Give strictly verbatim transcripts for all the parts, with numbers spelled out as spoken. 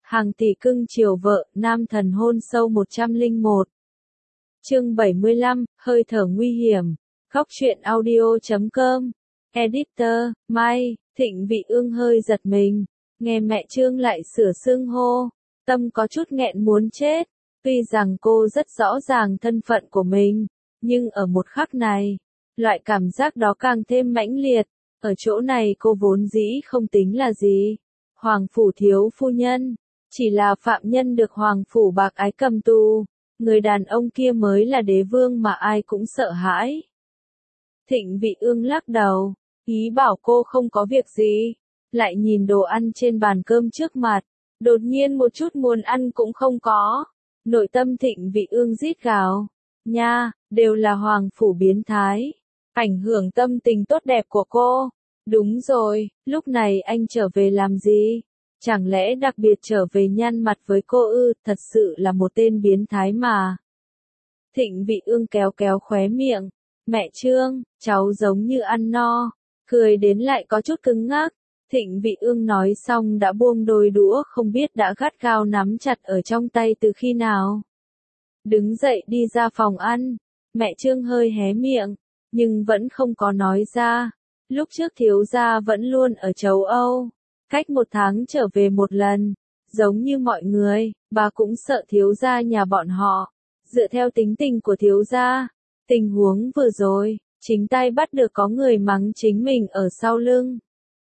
Hàng tỷ cưng chiều vợ, nam thần hôn sâu một trăm lẻ một. Chương bảy mươi lăm, hơi thở nguy hiểm. Góc truyện audio chấm com. Editor, Mai, Thịnh Vị Ương hơi giật mình. Nghe mẹ Trương lại sửa xưng hô. Tâm có chút nghẹn muốn chết. Tuy rằng cô rất rõ ràng thân phận của mình. Nhưng ở một khắc này, loại cảm giác đó càng thêm mãnh liệt. Ở chỗ này cô vốn dĩ không tính là gì. Hoàng phủ thiếu phu nhân. Chỉ là phạm nhân được Hoàng phủ bạc ái cầm tù. Người đàn ông kia mới là đế vương mà ai cũng sợ hãi. Thịnh Vị Ương lắc đầu, ý bảo cô không có việc gì. Lại nhìn đồ ăn trên bàn cơm trước mặt. Đột nhiên một chút muốn ăn cũng không có. Nội tâm Thịnh Vị Ương rít gào. Nha, đều là Hoàng phủ biến thái. Ảnh hưởng tâm tình tốt đẹp của cô. Đúng rồi, lúc này anh trở về làm gì? Chẳng lẽ đặc biệt trở về nhăn mặt với cô ư, thật sự là một tên biến thái mà. Thịnh Vị Ương kéo kéo khóe miệng. Mẹ Trương, cháu giống như ăn no. Cười đến lại có chút cứng ngắc. Thịnh Vị Ương nói xong đã buông đôi đũa không biết đã gắt gao nắm chặt ở trong tay từ khi nào. Đứng dậy đi ra phòng ăn. Mẹ Trương hơi hé miệng, nhưng vẫn không có nói ra. Lúc trước thiếu gia vẫn luôn ở châu Âu. Cách một tháng trở về một lần. Giống như mọi người, bà cũng sợ thiếu gia nhà bọn họ. Dựa theo tính tình của thiếu gia, tình huống vừa rồi, chính tay bắt được có người mắng chính mình ở sau lưng.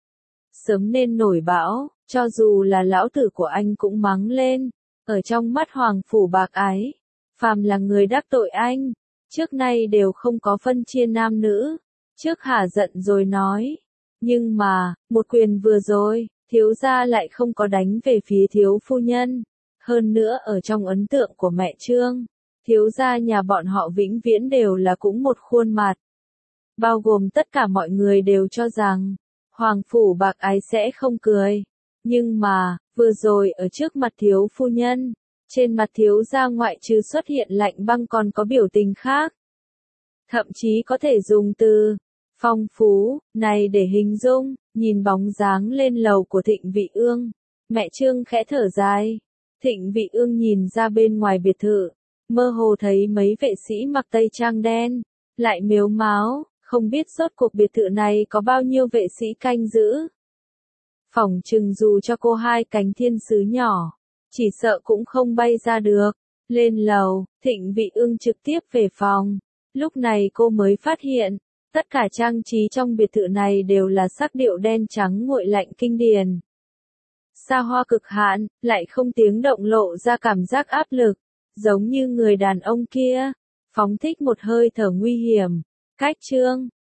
Sớm nên nổi bão, cho dù là lão tử của anh cũng mắng lên. Ở trong mắt Hoàng phủ bạc ái, phàm là người đắc tội anh, trước nay đều không có phân chia nam nữ. Trước hả giận rồi nói. Nhưng mà, một quyền vừa rồi, thiếu gia lại không có đánh về phía thiếu phu nhân. Hơn nữa ở trong ấn tượng của mẹ Trương, thiếu gia nhà bọn họ vĩnh viễn đều là cũng một khuôn mặt. Bao gồm tất cả mọi người đều cho rằng, Hoàng phủ bạc ái sẽ không cười. Nhưng mà, vừa rồi ở trước mặt thiếu phu nhân, trên mặt thiếu gia ngoại trừ xuất hiện lạnh băng còn có biểu tình khác. Thậm chí có thể dùng từ phong phú này để hình dung. Nhìn bóng dáng lên lầu của Thịnh Vị Ương, mẹ Trương khẽ thở dài. Thịnh Vị Ương nhìn ra bên ngoài biệt thự, mơ hồ thấy mấy vệ sĩ mặc tây trang đen, lại mếu máo, không biết rốt cuộc biệt thự này có bao nhiêu vệ sĩ canh giữ. Phỏng chừng dù cho cô hai cánh thiên sứ nhỏ, chỉ sợ cũng không bay ra được. Lên lầu, Thịnh Vị Ương trực tiếp về phòng. Lúc này cô mới phát hiện, tất cả trang trí trong biệt thự này đều là sắc điệu đen trắng nguội lạnh kinh điển. Xa hoa cực hạn, lại không tiếng động lộ ra cảm giác áp lực, giống như người đàn ông kia, phóng thích một hơi thở nguy hiểm. Cách Trương,